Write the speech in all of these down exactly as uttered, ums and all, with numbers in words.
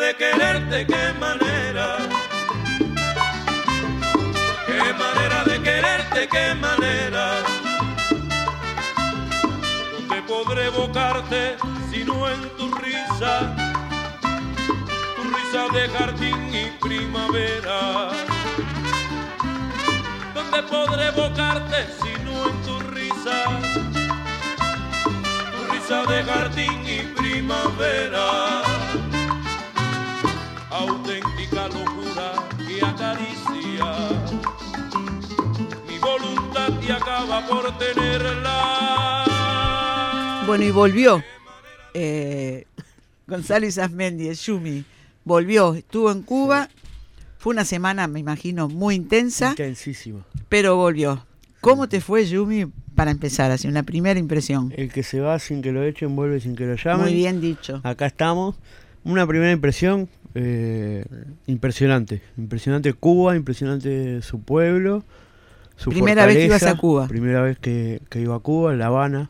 de quererte, qué manera, qué manera de quererte, qué manera. ¿Dónde podré evocarte sino en tu risa, tu risa de jardín y primavera? ¿Dónde podré evocarte sino en tu risa, tu risa de jardín y primavera? Auténtica locura que acaricia mi voluntad y acaba por tenerla. Bueno, y volvió eh, González Azméndez, Yumi, volvió, estuvo en Cuba, fue una semana, me imagino, muy intensa. Intensísima. Pero volvió. ¿Cómo te fue, Yumi, para empezar, así una primera impresión? El que se va sin que lo echen, vuelve sin que lo llamen. Muy bien dicho. Acá estamos. Una primera impresión eh, impresionante. Impresionante Cuba, impresionante su pueblo, su Primera fortaleza. vez que ibas a Cuba. Primera vez que, que iba a Cuba, a La Habana.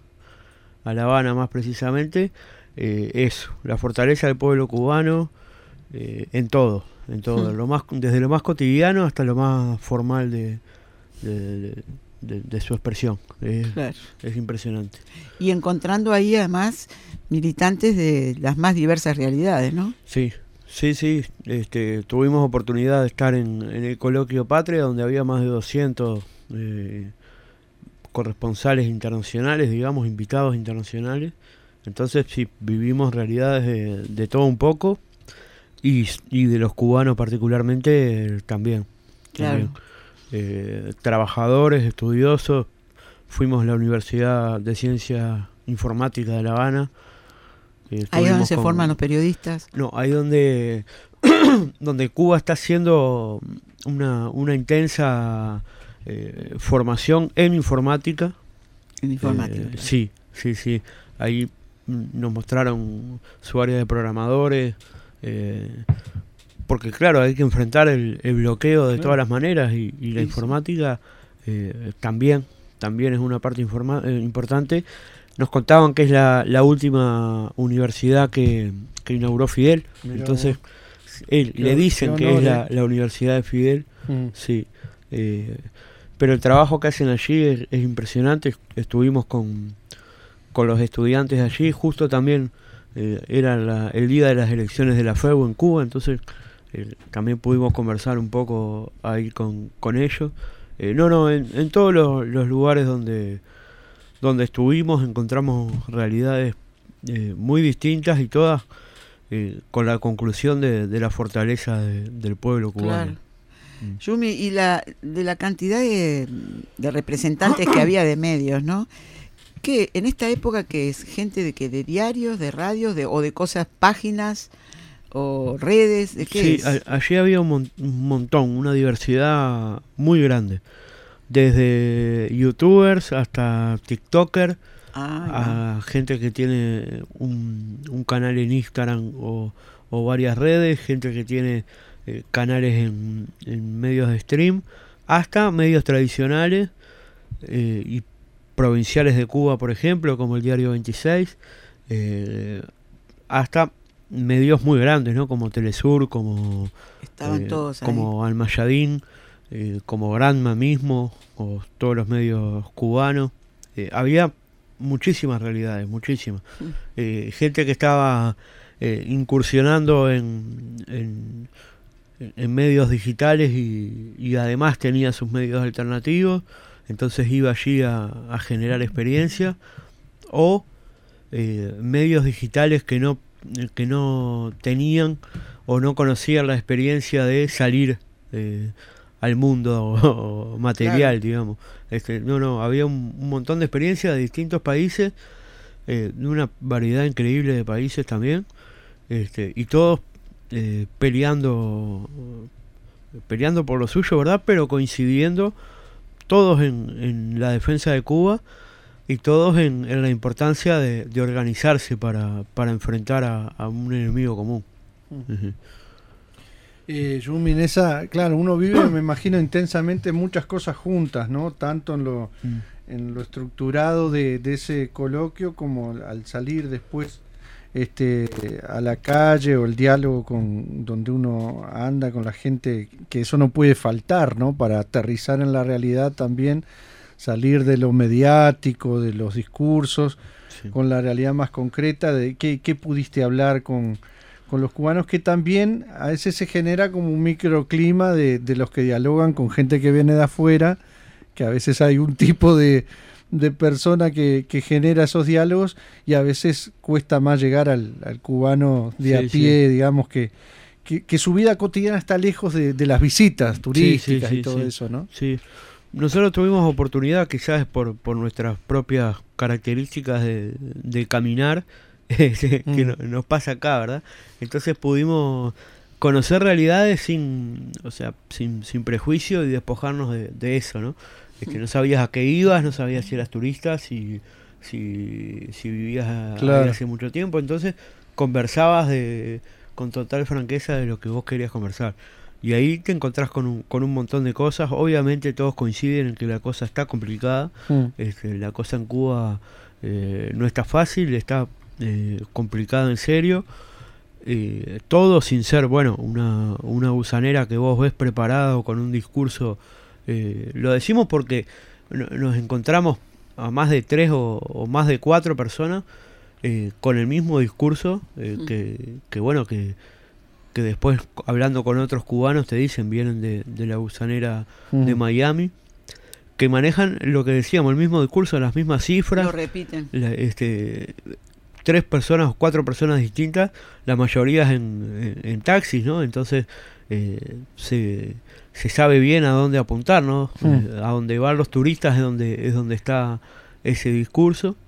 A La Habana más precisamente. Eh, eso, la fortaleza del pueblo cubano eh, en todo. En todo, hmm. lo más, desde lo más cotidiano hasta lo más formal de, de, de, de, de su expresión. Es, claro. Es impresionante. Y encontrando ahí además militantes de las más diversas realidades, ¿no? Sí, sí, sí. Este, tuvimos oportunidad de estar en, en el coloquio Patria, donde había más de doscientos eh, corresponsales internacionales, digamos, invitados internacionales. Entonces sí, vivimos realidades de, de todo un poco. Y, y de los cubanos particularmente eh, también, claro. también. Eh, trabajadores, estudiosos. Fuimos a la Universidad de Ciencia Informática de La Habana. Eh, ahí es donde se con, forman los periodistas. No, ahí donde donde Cuba está haciendo una, una intensa eh, formación en informática. En informática. Eh, sí, sí, sí. Ahí nos mostraron su área de programadores. Eh, porque claro, hay que enfrentar el, el bloqueo de claro. todas las maneras y, y la sí, informática eh, también también es una parte informa- eh, importante. Nos contaban que es la, la última universidad que, que inauguró Fidel. Mirá, entonces él, le dicen que es la, la universidad de Fidel. Mm. Sí, eh, pero el trabajo que hacen allí es, es impresionante. Estuvimos con, con los estudiantes allí, justo también Eh, era la, el día de las elecciones de la F E U en Cuba, entonces eh, también pudimos conversar un poco ahí con, con ellos. Eh, no, no, en, en todos los, los lugares donde, donde estuvimos encontramos realidades eh, muy distintas y todas eh, con la conclusión de, de la fortaleza de, del pueblo cubano. Claro. Mm. Yumi, y la, de la cantidad de, de representantes que había de medios, ¿no? ¿Qué? En esta época, que es gente de que de diarios, de radios, de, o de cosas, páginas o redes, ¿de qué sí, es? a, allí había un, mon- un montón, una diversidad muy grande, desde youtubers hasta tiktokers, ah, a gente que tiene un, un canal en Instagram o, o varias redes, gente que tiene eh, canales en, en medios de stream, hasta medios tradicionales eh, y provinciales de Cuba, por ejemplo, como el Diario veintiséis, eh, hasta medios muy grandes, ¿no? Como Telesur, como estaban eh, todos ahí. Como Almayadín, eh, como Granma mismo, o todos los medios cubanos. Eh, había muchísimas realidades, muchísimas. Mm. Eh, gente que estaba eh, incursionando en, en, en medios digitales y, y además tenía sus medios alternativos. Entonces iba allí a, a generar experiencia, o eh, medios digitales que no que no tenían o no conocían la experiencia de salir eh, al mundo o, o material, claro. digamos. Este, no, no, había un, un montón de experiencias de distintos países, eh, de una variedad increíble de países también, este, y todos eh, peleando peleando por lo suyo, ¿verdad? Pero coincidiendo todos en, en la defensa de Cuba y todos en, en la importancia de, de organizarse para, para enfrentar a, a un enemigo común. Mm. Uh-huh. eh, Yumi, en esa, claro, uno vive, me imagino, intensamente muchas cosas juntas, ¿no? Tanto en lo, mm. en lo estructurado de, de ese coloquio como al salir después este, a la calle, o el diálogo con donde uno anda con la gente, que eso no puede faltar, ¿no? Para aterrizar en la realidad también, salir de lo mediático, de los discursos, sí, con la realidad más concreta de qué, qué pudiste hablar con, con los cubanos, que también a veces se genera como un microclima de, de los que dialogan con gente que viene de afuera, que a veces hay un tipo de, de persona que, que genera esos diálogos, y a veces cuesta más llegar al, al cubano de sí, a pie, sí, digamos, que, que, que su vida cotidiana está lejos de, de las visitas turísticas, sí, sí, sí, y todo sí, eso, ¿no? Sí. Nosotros tuvimos oportunidad, quizás por, por nuestras propias características de, de caminar, que mm. no, nos pasa acá, ¿verdad? Entonces pudimos conocer realidades sin, o sea, sin, sin prejuicio, y despojarnos de, de eso, ¿no? Es que no sabías a qué ibas, no sabías si eras turista, si, si, si vivías claro. ahí hace mucho tiempo, entonces conversabas de, con total franqueza de lo que vos querías conversar. Y ahí te encontrás con un, con un montón de cosas. Obviamente todos coinciden en que la cosa está complicada. Mm. Este, la cosa en Cuba eh, no está fácil, está eh, complicada en serio. Eh, todo sin ser, bueno, una, una gusanera que vos ves preparado con un discurso. Eh, lo decimos porque no, nos encontramos a más de tres o, o más de cuatro personas eh, con el mismo discurso eh, mm. que, que, bueno, que... que después hablando con otros cubanos te dicen vienen de, de la gusanera mm. de Miami, que manejan lo que decíamos, el mismo discurso, las mismas cifras, lo repiten, la, este, tres personas o cuatro personas distintas, la mayoría en, en, en taxis, ¿no? Entonces eh, se, se sabe bien a dónde apuntar, ¿no? Mm. Eh, a dónde van los turistas es donde, es donde está ese discurso.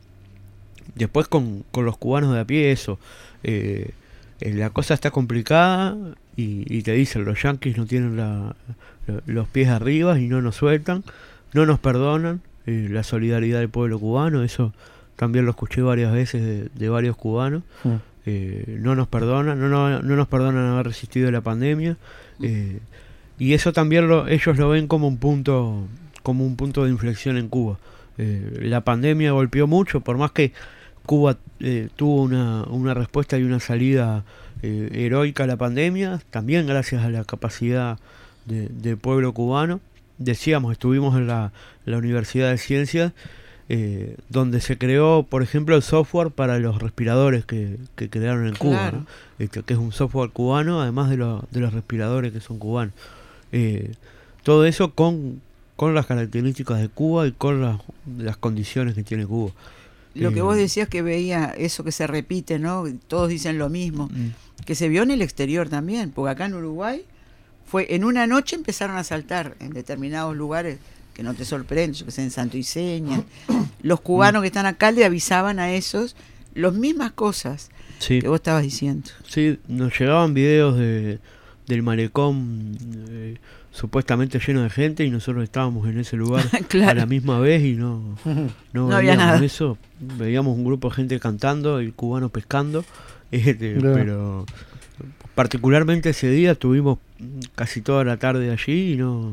Después con, con los cubanos de a pie, eso, eh, la cosa está complicada y, y te dicen, los yanquis no tienen la, la, los pies arriba y no nos sueltan, no nos perdonan, eh, la solidaridad del pueblo cubano, eso también lo escuché varias veces de, de varios cubanos, mm. eh, no nos perdonan, no, no, no nos perdonan haber resistido la pandemia, eh, y eso también lo, ellos lo ven como un punto, como un punto de inflexión en Cuba. Eh, la pandemia golpeó mucho, por más que Cuba eh, tuvo una, una respuesta y una salida eh, heroica a la pandemia, también gracias a la capacidad de, del pueblo cubano. Decíamos, estuvimos en la, la Universidad de Ciencias, eh, donde se creó, por ejemplo, el software para los respiradores que, que crearon en Cuba, claro. ¿no? Este, que es un software cubano, además de, lo, de los respiradores que son cubanos. Eh, todo eso con, con las características de Cuba y con las, las condiciones que tiene Cuba. Lo que vos decías que veía eso que se repite, ¿no? Todos dicen lo mismo, mm. que se vio en el exterior también, porque acá en Uruguay fue en una noche empezaron a saltar en determinados lugares que no te sorprenden, yo que sé, en Santo Iseña. Los cubanos mm. que están acá le avisaban a esos las mismas cosas sí. que vos estabas diciendo. Sí, nos llegaban videos de del malecón eh, supuestamente lleno de gente y nosotros estábamos en ese lugar claro. a la misma vez y no, no, no había nada. Eso, veíamos un grupo de gente cantando y cubanos pescando, este, claro. pero particularmente ese día estuvimos casi toda la tarde allí y no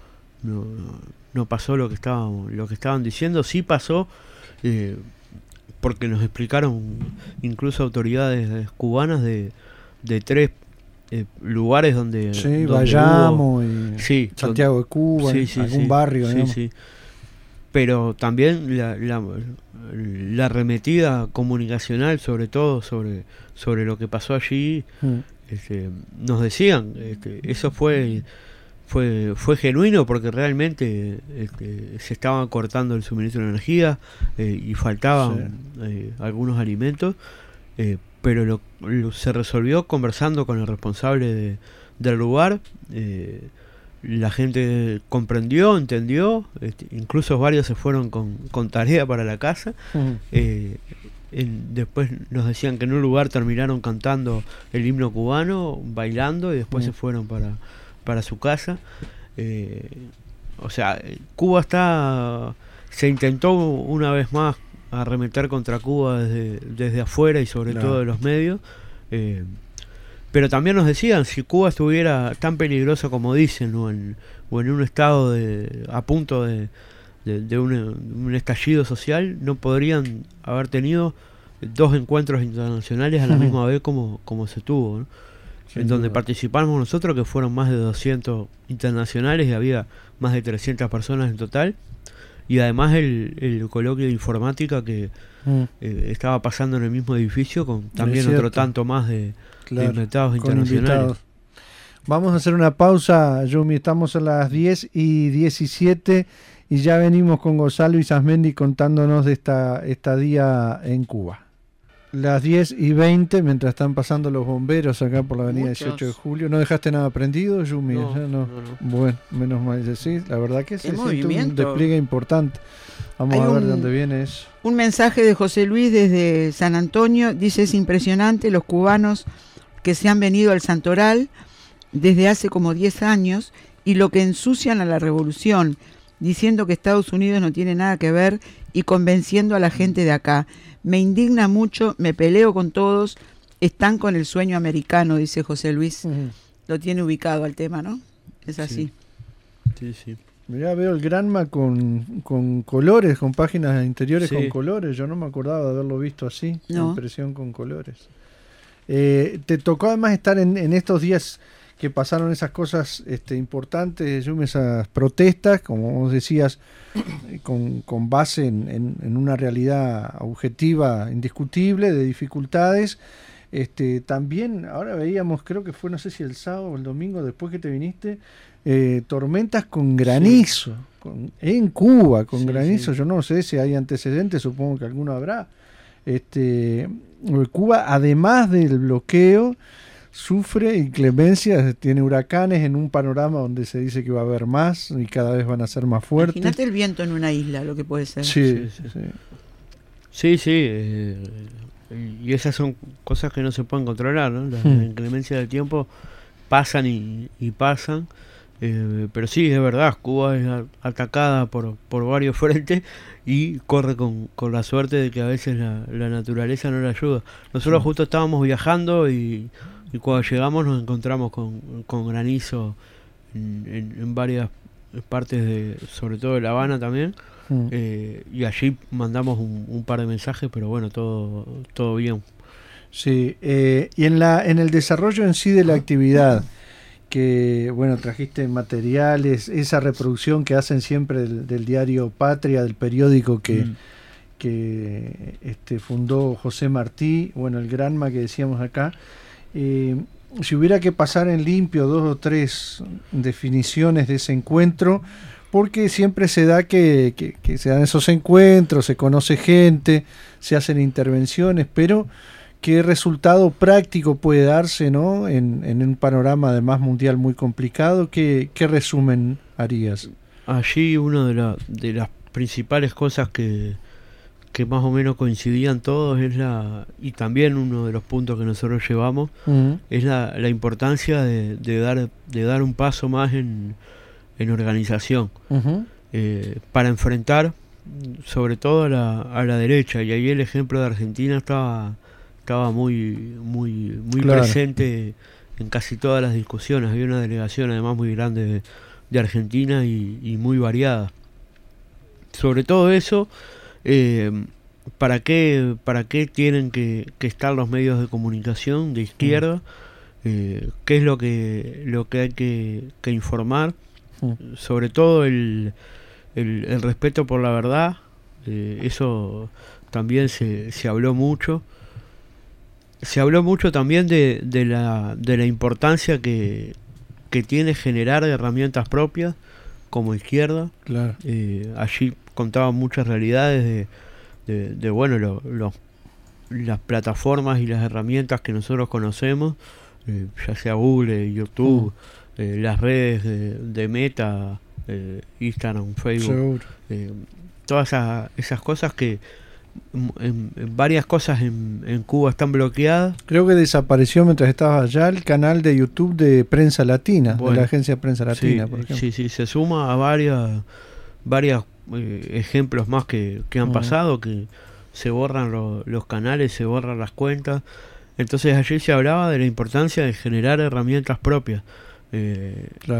no, no pasó lo que estábamos, lo que estaban diciendo. Sí pasó eh, porque nos explicaron incluso autoridades cubanas de, de tres Eh, lugares donde sí, donde Bayamo hubo, y sí, Santiago de Cuba, sí, sí, algún sí, barrio, sí, sí. Pero también la, la, la arremetida comunicacional, sobre todo sobre sobre lo que pasó allí, mm. este, nos decían, este, eso fue fue fue genuino porque realmente este, se estaban cortando el suministro de energía eh, y faltaban sí. eh, algunos alimentos. Eh, pero lo, lo, se resolvió conversando con el responsable de, del lugar, eh, la gente comprendió, entendió, este, incluso varios se fueron con, con tarea para la casa, uh-huh. eh, en, después nos decían que en un lugar terminaron cantando el himno cubano, bailando y después uh-huh. se fueron para, para su casa. Eh, o sea, Cuba está, se intentó una vez más arremeter contra Cuba desde, desde afuera y sobre claro. todo de los medios, eh, pero también nos decían, si Cuba estuviera tan peligrosa como dicen o en, o en un estado de a punto de, de, de un, un estallido social, no podrían haber tenido dos encuentros internacionales a la misma vez como, como se tuvo, ¿no? Sin En donde duda. participamos nosotros, que fueron más de doscientos internacionales y había más de trescientas personas en total. Y además el, el coloquio de informática que Mm, eh, estaba pasando en el mismo edificio con también cierto. otro tanto más de, claro, de invitados con internacionales. invitados. Vamos a hacer una pausa, Yumi. Estamos a las diez y diecisiete y ya venimos con Gonzalo Izasmendi contándonos de esta estadía en Cuba. Las diez y veinte, mientras están pasando los bomberos acá por la avenida Muchos. dieciocho de julio. ¿No dejaste nada prendido, Yumi? No, Ya no. no, no. Bueno, menos mal. Sí, la verdad que se El siente un movimiento. despliegue importante. Vamos Hay a ver un- de dónde viene eso. Un mensaje de José Luis desde San Antonio. Dice, es impresionante los cubanos que se han venido al Santoral desde hace como diez años y lo que ensucian a la revolución, diciendo que Estados Unidos no tiene nada que ver y convenciendo a la gente de acá. Me indigna mucho, me peleo con todos, están con el sueño americano, dice José Luis. Ujú. Lo tiene ubicado al tema, ¿no? Es así. Sí, sí. Mirá, veo el Granma con, con colores, con páginas interiores Sí. con colores. Yo no me acordaba de haberlo visto así, No. impresión con colores. Eh, ¿Te tocó además estar en, en estos días que pasaron esas cosas este, importantes, Yumi, esas protestas, como vos decías, eh, con, con base en, en- en una realidad objetiva, indiscutible, de dificultades? Este, también, ahora veíamos, creo que fue, no sé si el sábado o el domingo, después que te viniste, eh, tormentas con granizo, con- en Cuba, con Sí, granizo. sí. Yo no sé si hay antecedentes, supongo que alguno habrá. Este, Cuba, además del bloqueo, sufre inclemencias, tiene huracanes en un panorama donde se dice que va a haber más y cada vez van a ser más fuertes. Imagínate el viento en una isla, lo que puede ser. Sí, Sí, sí. sí. Sí, sí. eh, y esas son cosas que no se pueden controlar, ¿no? La, Hmm. la inclemencia del tiempo pasan y, y pasan. eh, pero sí, es verdad, Cuba es a- atacada por, por varios frentes y corre con, con la suerte de que a veces la, la naturaleza no le ayuda. Nosotros Sí. justo estábamos viajando y, y cuando llegamos nos encontramos con, con granizo en, en- en varias partes, de sobre todo de La Habana también. Mm. Eh, y allí mandamos un, un par de mensajes, pero bueno, todo todo bien. Sí, eh, y en la en el desarrollo en sí de la actividad, que bueno, trajiste materiales, esa reproducción que hacen siempre del, del diario Patria, del periódico que, Mm. que este, fundó José Martí, bueno, el Granma que decíamos acá. eh, si hubiera que pasar en limpio dos o tres definiciones de ese encuentro, porque siempre se da que, que, que se dan esos encuentros, se conoce gente, se hacen intervenciones, pero ¿qué resultado práctico puede darse, ¿no? en, en un panorama además mundial muy complicado? ¿Qué, qué resumen harías? Allí una de, la- de las principales cosas que, que más o menos coincidían todos es la, y también uno de los puntos que nosotros llevamos, Ujú. es la, la importancia de, de dar de dar un paso más en, en organización, Ujú. eh, para enfrentar mm, sobre todo a la, a la derecha, y ahí el ejemplo de Argentina estaba estaba muy muy muy Claro. presente en casi todas las discusiones. Había una delegación además muy grande de, de Argentina y, y muy variada. Sobre todo eso, eh, ¿para qué para qué tienen que, que estar los medios de comunicación de izquierda? Eh, ¿Qué es lo que lo que hay que, que informar? Ujú. Sobre todo el, el, el respeto por la verdad, eh, eso también se, se habló mucho. Se habló mucho también de, de, la, de la importancia que, que tiene generar herramientas propias como izquierda. Claro. Eh, allí contaban muchas realidades de, de, de, bueno, lo- lo- las plataformas y las herramientas que nosotros conocemos, eh, ya sea Google, YouTube, eh, las redes de, de Meta, eh, Instagram, Facebook, Seguro. eh, todas esas, esas cosas que mm, en, en varias cosas en, en Cuba están bloqueadas. Creo que desapareció mientras estabas allá el canal de YouTube de Prensa Latina, de Bueno, la agencia Prensa Latina, Sí, por ejemplo. sí, sí, se suma a varias, varias eh, ejemplos más que, que han Ujú. pasado, que se borran lo- los canales, se borran las cuentas. Entonces allí se hablaba de la importancia de generar herramientas propias. Eh, Claro.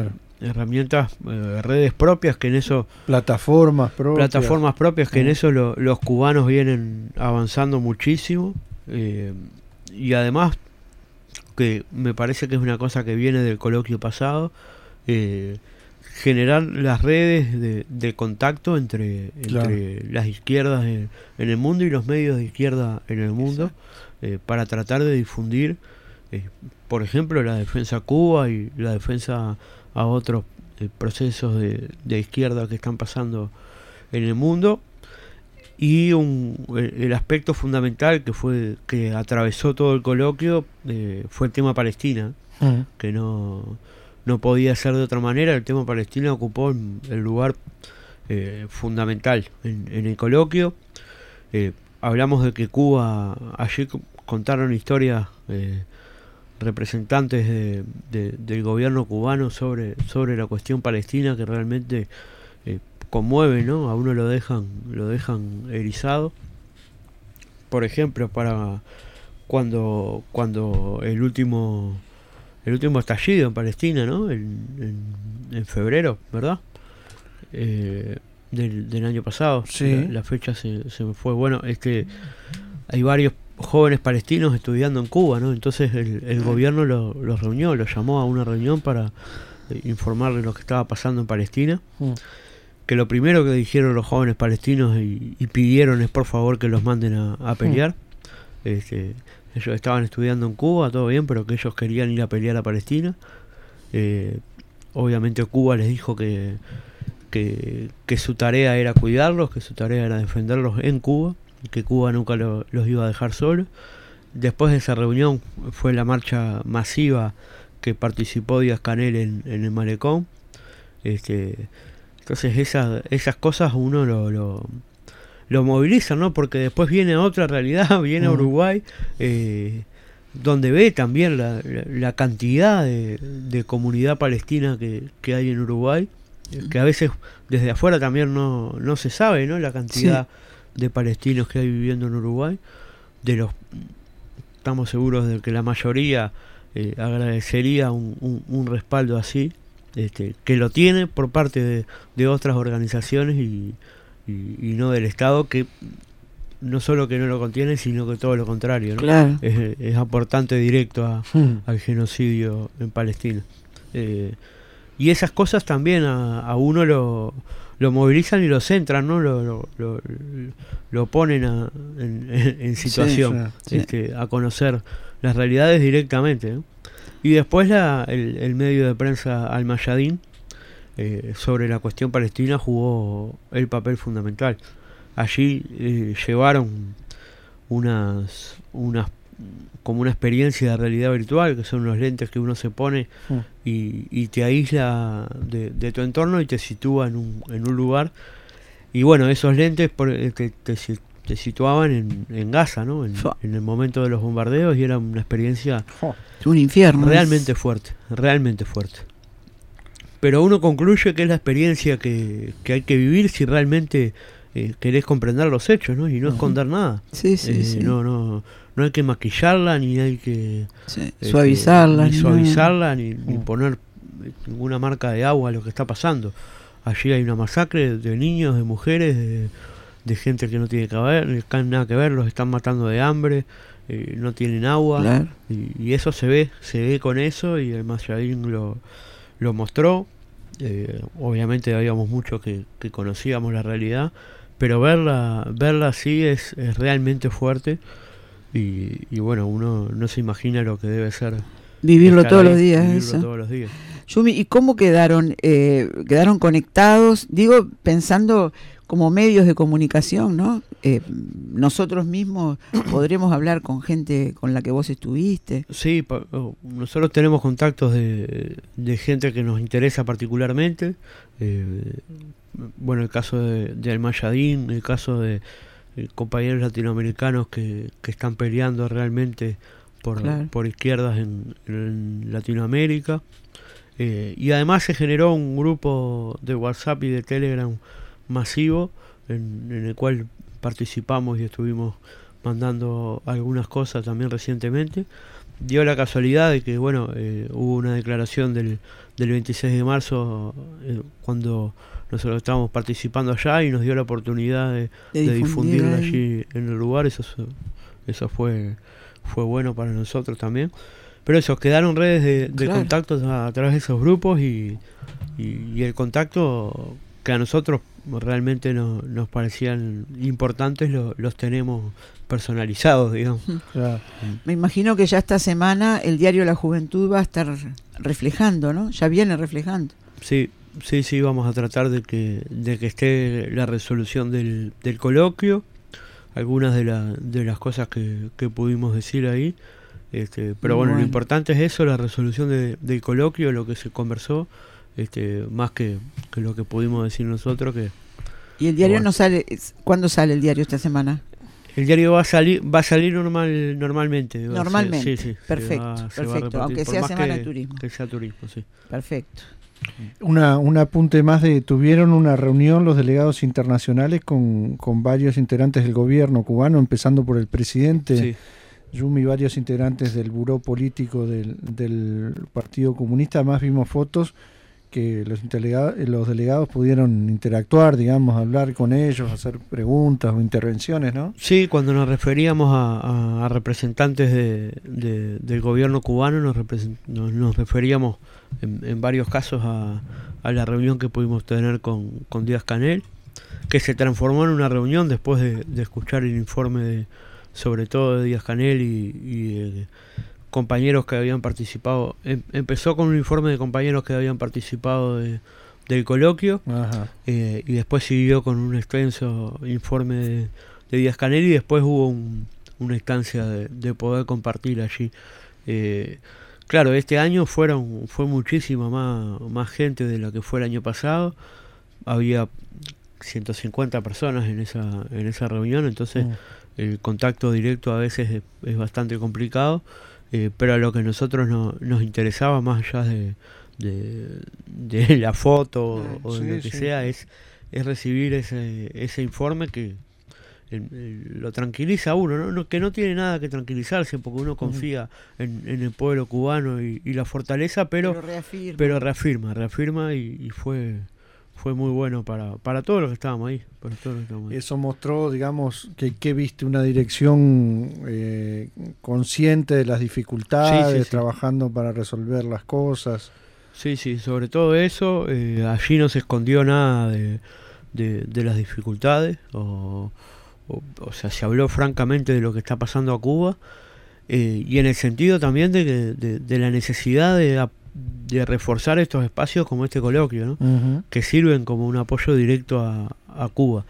herramientas, eh, redes propias que en eso... Plataformas propias. Plataformas propias que en eso lo, los cubanos vienen avanzando muchísimo. Eh, y además, que me parece que es una cosa que viene del coloquio pasado, eh, generar las redes de, de contacto entre, Claro. entre las izquierdas en, en el mundo y los medios de izquierda en el mundo, eh, para tratar de difundir, eh, por ejemplo, la defensa a Cuba y la defensa a otros eh, procesos de, de izquierda que están pasando en el mundo. Y un, el, el aspecto fundamental que fue que atravesó todo el coloquio eh, fue el tema Palestina, Mm. que no, no podía ser de otra manera. El tema Palestina ocupó el, el lugar eh, fundamental en, en el coloquio. Eh, hablamos de que Cuba, allí c- contaron historias eh, representantes de, de- del gobierno cubano sobre, sobre la cuestión palestina, que realmente eh, conmueve, ¿no? A uno lo dejan, lo dejan erizado. Por ejemplo, para cuando, cuando el último el último estallido en Palestina, ¿no? En, en, en febrero, ¿verdad? Eh, del, del año pasado. Sí. La, la fecha se, se me fue. Bueno, es que hay varios jóvenes palestinos estudiando en Cuba, ¿no? Entonces el, el gobierno lo- los reunió, los llamó a una reunión para eh, informarle lo que estaba pasando en Palestina. Mm. Que lo primero que dijeron los jóvenes palestinos y, y pidieron es por favor que los manden a, a pelear. Este, ellos estaban estudiando en Cuba, todo bien, pero que ellos querían ir a pelear a Palestina. Eh, obviamente Cuba les dijo que, que, que su tarea era cuidarlos, que su tarea era defenderlos en Cuba, y que Cuba nunca lo- los iba a dejar solos. Después de esa reunión fue la marcha masiva que participó Díaz-Canel en, en el Malecón. Este, entonces esas, esas cosas uno lo, lo, lo moviliza, ¿no? Porque después viene otra realidad, viene a Mm. Uruguay, eh, donde ve también la, la, la cantidad de, de comunidad palestina que, que hay en Uruguay, eh, que a veces desde afuera también no, no se sabe, ¿no? La cantidad de palestinos que hay viviendo en Uruguay. De los, estamos seguros de que la mayoría eh, agradecería un, un, un respaldo así. Este, que lo tiene por parte de, de otras organizaciones y, y, y no del Estado, que no solo que no lo contiene, sino que todo lo contrario, ¿no? Claro. es, es aportante directo a, Mm. al genocidio en Palestina. Eh, y esas cosas también a, a uno lo, lo movilizan y lo centran, ¿no? Lo, lo, lo, lo ponen a- en, en- en situación, sí, sí. este, a conocer las realidades directamente, ¿no? Y después la, el, el medio de prensa Al Mayadín, eh, sobre la cuestión palestina, jugó el papel fundamental. Allí eh, llevaron unas, unas como una experiencia de realidad virtual, que son unos lentes que uno se pone Mm. y, y te aísla de, de tu entorno y te sitúa en un, en un lugar. Y bueno, esos lentes por, eh, te, te, si- te situaban en, en Gaza, ¿no? En, Fua. en el momento de los bombardeos, y era una experiencia Jo. Es un infierno. realmente fuerte, realmente fuerte. Pero uno concluye que es la experiencia que, que hay que vivir si realmente eh, querés comprender los hechos, ¿no? Y no Ujú. esconder nada. Sí, sí, Eh, sí. No, no, no hay que maquillarla, ni hay que Sí. este, Suavizarla. ni ni suavizarla, ni, ni Mm. poner eh, ninguna marca de agua a lo que está pasando. Allí hay una masacre de niños, de mujeres, de, de gente que no tiene que ver, que nada que ver, los están matando de hambre, eh, no tienen agua. Claro. Y, y eso se ve, se ve con eso, y el Mayadín lo, lo mostró. Eh, obviamente habíamos muchos que, que conocíamos la realidad, pero verla, verla así es, es realmente fuerte. Y, y bueno, uno no se imagina lo que debe ser Vivirlo estar todos ahí, los días, vivirlo eso. todos los días. Yumi, ¿y cómo quedaron? Eh, ¿Quedaron conectados? Digo, pensando como medios de comunicación, ¿no? Eh, nosotros mismos podremos hablar con gente con la que vos estuviste. Sí, pa- oh, nosotros tenemos contactos de, de gente que nos interesa particularmente. Eh, bueno, el caso de, de Al Mayadín, el caso de eh, compañeros latinoamericanos que, que están peleando realmente por, Claro. por izquierdas en, en Latinoamérica. Eh, y además se generó un grupo de WhatsApp y de Telegram masivo en, en el cual participamos y estuvimos mandando algunas cosas también recientemente, dio la casualidad de que, bueno, eh, hubo una declaración del, del veintiséis de marzo eh, cuando nosotros estábamos participando allá y nos dio la oportunidad de, de, de difundir difundirla ahí. allí en el lugar. Eso, eso fue, fue bueno para nosotros también. Pero eso, quedaron redes de, de Claro. contactos a, a través de esos grupos y, y, y el contacto que a nosotros realmente no, nos parecían importantes lo, los tenemos personalizados, digamos. Claro. Me imagino que ya esta semana el diario La Juventud va a estar reflejando, ¿no? Ya viene reflejando. Sí, sí, sí, vamos a tratar de que, de que esté la resolución del, del coloquio, algunas de, la, de las cosas que, que pudimos decir ahí. Este, pero bueno, Bueno. lo importante es eso, la resolución de, del coloquio, lo que se conversó, este, más que, que lo que pudimos decir nosotros. Que Y el diario Bueno. no sale. ¿Cuándo sale el diario esta semana? el diario va a salir, va a salir normal, normalmente. va a ser- Normalmente. sí, sí, se Perfecto, va- se va a perfecto, repartir, aunque por sea más semana que- de turismo. Que sea turismo, sí. Perfecto. Una, un apunte más de, tuvieron una reunión los delegados internacionales con, con varios integrantes del gobierno cubano, empezando por el presidente Sí. Yumi, varios integrantes del buró político del, del Partido Comunista. Además vimos fotos que los, intelega- los delegados pudieron interactuar, digamos, hablar con ellos, hacer preguntas o intervenciones, ¿no? Sí, cuando nos referíamos a, a- a representantes de, de- del gobierno cubano, nos, represent- nos, nos referíamos en, en varios casos a, a la reunión que pudimos tener con, con Díaz-Canel, que se transformó en una reunión después de, de escuchar el informe de, sobre todo de Díaz-Canel y, y eh, compañeros que habían participado. Em- empezó con un informe de compañeros que habían participado de- del coloquio. Ajá. Eh, y después siguió con un extenso informe de, de Díaz-Canel y después hubo un- una instancia de, de poder compartir allí. Eh, claro, este año fueron fue muchísima más, más gente de la que fue el año pasado. Había ciento cincuenta personas en esa en esa reunión, entonces Mm. el contacto directo a veces es, es bastante complicado, eh, pero a lo que nosotros no, nos interesaba, más allá de, de, de la foto Ah, o de sí, lo que sí. sea, es, es recibir ese, ese informe que el- el- lo tranquiliza a uno, ¿no? No, que no tiene nada que tranquilizarse porque uno confía en, en el pueblo cubano y, y la fortaleza, pero, Pero reafirma. pero reafirma, reafirma y, y fue fue muy bueno para, para todos los que estábamos ahí. Para todos los que estábamos ahí. Eso mostró, digamos, que, que viste una dirección eh, consciente de las dificultades, Sí, sí, sí. trabajando para resolver las cosas. Sí, sí, sobre todo eso, eh, allí no se escondió nada de, de, de las dificultades, o, o, o sea, se habló francamente de lo que está pasando a Cuba, eh, y en el sentido también de, que- de, de la necesidad de, ap- de reforzar estos espacios como este coloquio, ¿no? Ujú. Que sirven como un apoyo directo a, a Cuba.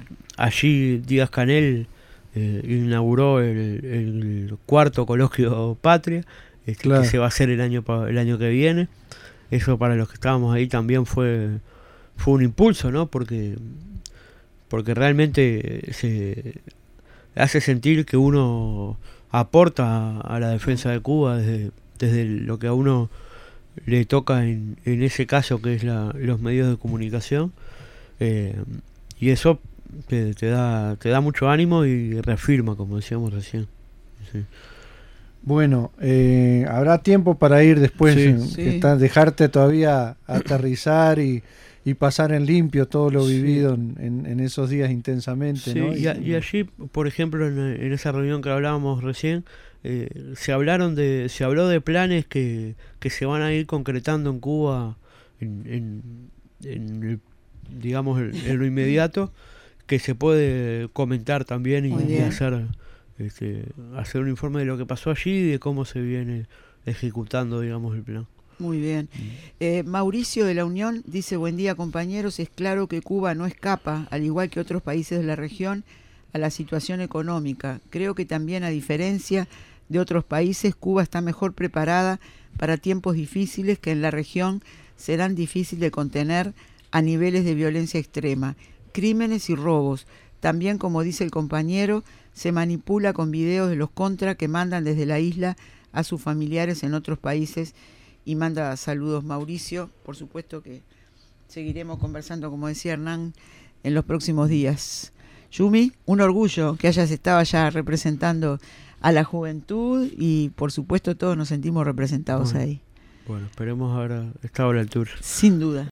Allí Díaz-Canel eh, inauguró el, el cuarto coloquio Patria, este, Claro. que se va a hacer el año pa- el año que viene. Eso para los que estábamos ahí también fue fue un impulso, ¿no? Porque porque realmente se hace sentir que uno aporta a, a la defensa de Cuba desde, desde lo que a uno le toca en, en ese caso, que es la, los medios de comunicación, eh, y eso te, te da te da mucho ánimo y reafirma, como decíamos recién. Sí. Bueno, eh, habrá tiempo para ir después, Sí. eh, Sí. que está- dejarte todavía aterrizar y, y pasar en limpio todo lo Sí. vivido en, en- en esos días intensamente, Sí, ¿no? y, a- y allí, por ejemplo, en, en esa reunión que hablábamos recién, eh, se hablaron de se habló de planes que, que se van a ir concretando en Cuba en, en, en el, digamos el- en lo inmediato, que se puede comentar también y, Muy y bien. hacer este, hacer un informe de lo que pasó allí y de cómo se viene ejecutando, digamos, el plan. Muy bien. Eh, Mauricio de la Unión dice: buen día, compañeros. Es claro que Cuba no escapa, al igual que otros países de la región, a la situación económica. Creo que también, a diferencia de otros países, Cuba está mejor preparada para tiempos difíciles que en la región serán difíciles de contener a niveles de violencia extrema, crímenes y robos. También, como dice el compañero, se manipula con videos de los contras que mandan desde la isla a sus familiares en otros países. Y manda saludos Mauricio. Por supuesto que seguiremos conversando, como decía Hernán, en los próximos días. Yumi, un orgullo que hayas estado allá representando a la juventud y por supuesto todos nos sentimos representados Bueno. ahí. Bueno, esperemos haber estado a la altura. Sin duda.